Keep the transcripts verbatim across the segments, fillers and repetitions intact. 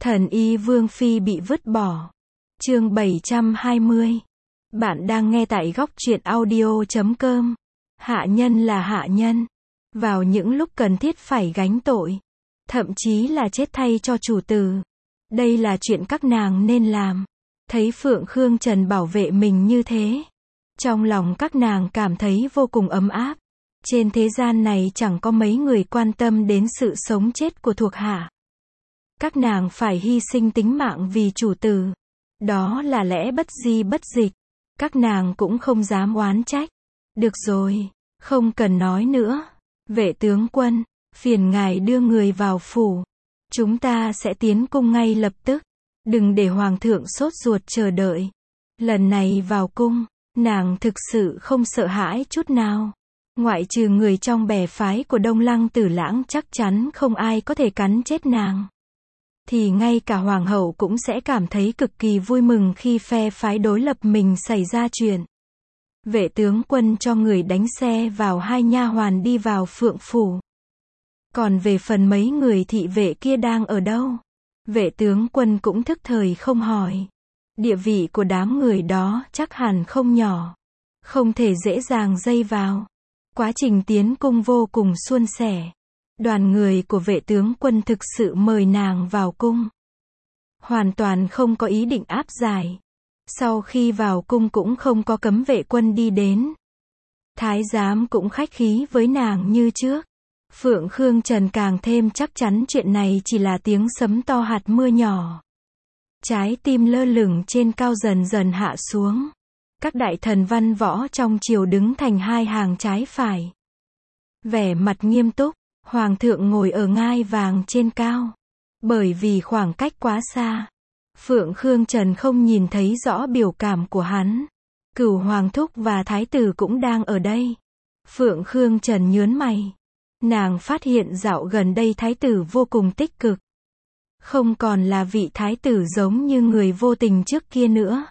Thần y Vương Phi bị vứt bỏ. Chương bảy trăm hai mươi. Bạn đang nghe tại góc truyện audio chấm com. Hạ nhân là hạ nhân. Vào những lúc cần thiết phải gánh tội. Thậm chí là chết thay cho chủ tử. Đây là chuyện các nàng nên làm. Thấy Phượng Khương Trần bảo vệ mình như thế. Trong lòng các nàng cảm thấy vô cùng ấm áp. Trên thế gian này chẳng có mấy người quan tâm đến sự sống chết của thuộc hạ. Các nàng phải hy sinh tính mạng vì chủ tử. Đó là lẽ bất di bất dịch. Các nàng cũng không dám oán trách. Được rồi, không cần nói nữa. Vệ tướng quân, phiền ngài đưa người vào phủ. Chúng ta sẽ tiến cung ngay lập tức. Đừng để hoàng thượng sốt ruột chờ đợi. Lần này vào cung, nàng thực sự không sợ hãi chút nào. Ngoại trừ người trong bè phái của Đông Lăng Tử Lãng chắc chắn không ai có thể cắn chết nàng. Thì ngay cả hoàng hậu cũng sẽ cảm thấy cực kỳ vui mừng khi phe phái đối lập mình xảy ra chuyện. Vệ tướng quân cho người đánh xe vào hai nha hoàn đi vào Phượng phủ. Còn về phần mấy người thị vệ kia đang ở đâu? Vệ tướng quân cũng thức thời không hỏi. Địa vị của đám người đó chắc hẳn không nhỏ. Không thể dễ dàng dây vào. Quá trình tiến cung vô cùng suôn sẻ. Đoàn người của vệ tướng quân thực sự mời nàng vào cung. Hoàn toàn không có ý định áp giải. Sau khi vào cung cũng không có cấm vệ quân đi đến. Thái giám cũng khách khí với nàng như trước. Phượng Khương Trần càng thêm chắc chắn chuyện này chỉ là tiếng sấm to hạt mưa nhỏ. Trái tim lơ lửng trên cao dần dần hạ xuống. Các đại thần văn võ trong triều đứng thành hai hàng trái phải. Vẻ mặt nghiêm túc, hoàng thượng ngồi ở ngai vàng trên cao. Bởi vì khoảng cách quá xa, Phượng Khương Trần không nhìn thấy rõ biểu cảm của hắn. Cửu hoàng thúc và thái tử cũng đang ở đây. Phượng Khương Trần nhớn mày. Nàng phát hiện dạo gần đây thái tử vô cùng tích cực. Không còn là vị thái tử giống như người vô tình trước kia nữa.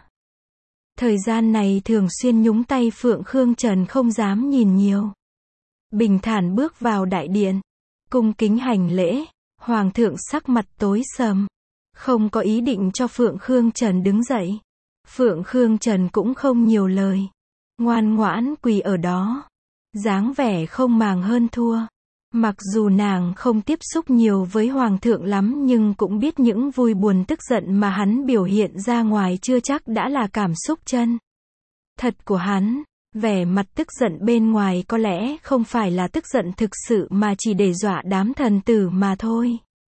Thời gian này thường xuyên nhúng tay Phượng Khương Trần không dám nhìn nhiều. Bình thản bước vào đại điện. Cung kính hành lễ. Hoàng thượng sắc mặt tối sầm. Không có ý định cho Phượng Khương Trần đứng dậy. Phượng Khương Trần cũng không nhiều lời. Ngoan ngoãn quỳ ở đó. Dáng vẻ không màng hơn thua. Mặc dù nàng không tiếp xúc nhiều với Hoàng thượng lắm nhưng cũng biết những vui buồn tức giận mà hắn biểu hiện ra ngoài chưa chắc đã là cảm xúc chân thật của hắn. Vẻ mặt tức giận bên ngoài có lẽ không phải là tức giận thực sự mà chỉ để dọa đám thần tử mà thôi.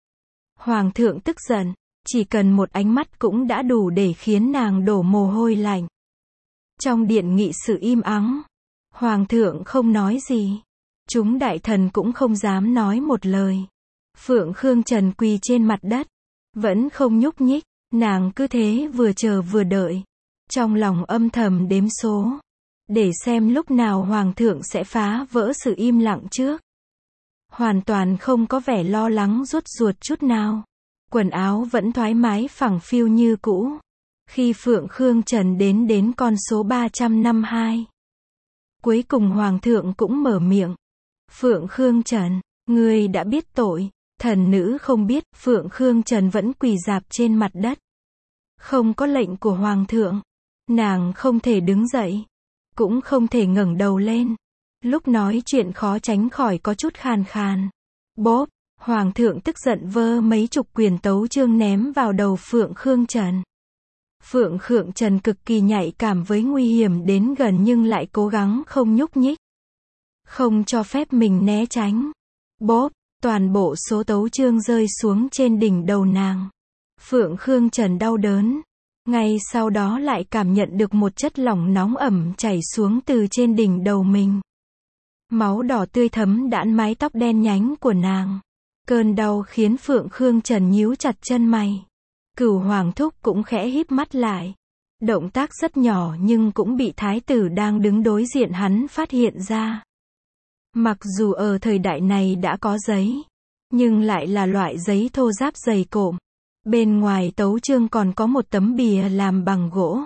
Hoàng thượng tức giận, chỉ cần một ánh mắt cũng đã đủ để khiến nàng đổ mồ hôi lạnh. Trong điện nghị sự im ắng, Hoàng thượng không nói gì. Chúng đại thần cũng không dám nói một lời. Phượng Khương Trần quỳ trên mặt đất, vẫn không nhúc nhích, nàng cứ thế vừa chờ vừa đợi. Trong lòng âm thầm đếm số, để xem lúc nào hoàng thượng sẽ phá vỡ sự im lặng trước. Hoàn toàn không có vẻ lo lắng rút ruột chút nào. Quần áo vẫn thoải mái phẳng phiu như cũ. Khi Phượng Khương Trần đến đến con số ba trăm năm mươi hai. Cuối cùng hoàng thượng cũng mở miệng. Phượng Khương Trần, ngươi đã biết tội. Thần nữ không biết. Phượng Khương Trần vẫn quỳ rạp trên mặt đất. Không có lệnh của hoàng thượng, nàng không thể đứng dậy, cũng không thể ngẩng đầu lên. Lúc nói chuyện khó tránh khỏi có chút khàn khàn. Bốp, hoàng thượng tức giận vơ mấy chục quyền tấu chương ném vào đầu Phượng Khương Trần. Phượng Khương Trần cực kỳ nhạy cảm với nguy hiểm đến gần nhưng lại cố gắng không nhúc nhích. Không cho phép mình né tránh. Bốp, toàn bộ số tấu chương rơi xuống trên đỉnh đầu nàng. Phượng Khương Trần đau đớn. Ngay sau đó lại cảm nhận được một chất lỏng nóng ẩm chảy xuống từ trên đỉnh đầu mình. Máu đỏ tươi thấm đãn mái tóc đen nhánh của nàng. Cơn đau khiến Phượng Khương Trần nhíu chặt chân mày. Cửu hoàng thúc cũng khẽ híp mắt lại. Động tác rất nhỏ nhưng cũng bị thái tử đang đứng đối diện hắn phát hiện ra. Mặc dù ở thời đại này đã có giấy, nhưng lại là loại giấy thô ráp dày cộm. Bên ngoài tấu chương còn có một tấm bìa làm bằng gỗ.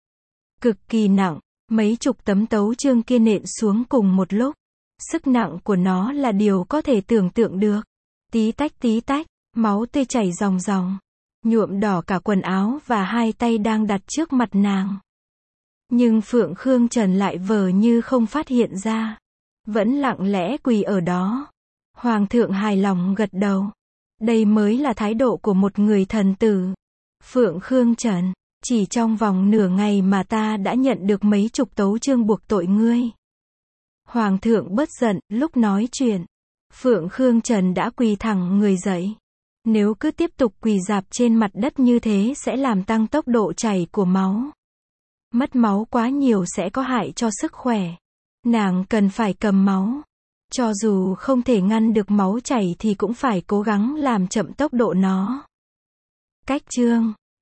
Cực kỳ nặng, mấy chục tấm tấu chương kia nện xuống cùng một lúc. Sức nặng của nó là điều có thể tưởng tượng được. Tí tách tí tách, máu tươi chảy ròng ròng. nhuộm đỏ cả quần áo và hai tay đang đặt trước mặt nàng. Nhưng Phượng Khương Trần lại vờ như không phát hiện ra, vẫn lặng lẽ quỳ ở đó. Hoàng thượng hài lòng gật đầu. Đây mới là thái độ của một người thần tử. Phượng Khương Trần, chỉ trong vòng nửa ngày mà ta đã nhận được mấy chục tấu chương buộc tội ngươi. Hoàng thượng bớt giận, lúc nói chuyện, Phượng Khương Trần đã quỳ thẳng người dậy. Nếu cứ tiếp tục quỳ rạp trên mặt đất như thế sẽ làm tăng tốc độ chảy của máu. Mất máu quá nhiều sẽ có hại cho sức khỏe. Nàng cần phải cầm máu. Cho dù không thể ngăn được máu chảy thì cũng phải cố gắng làm chậm tốc độ nó. Cách chương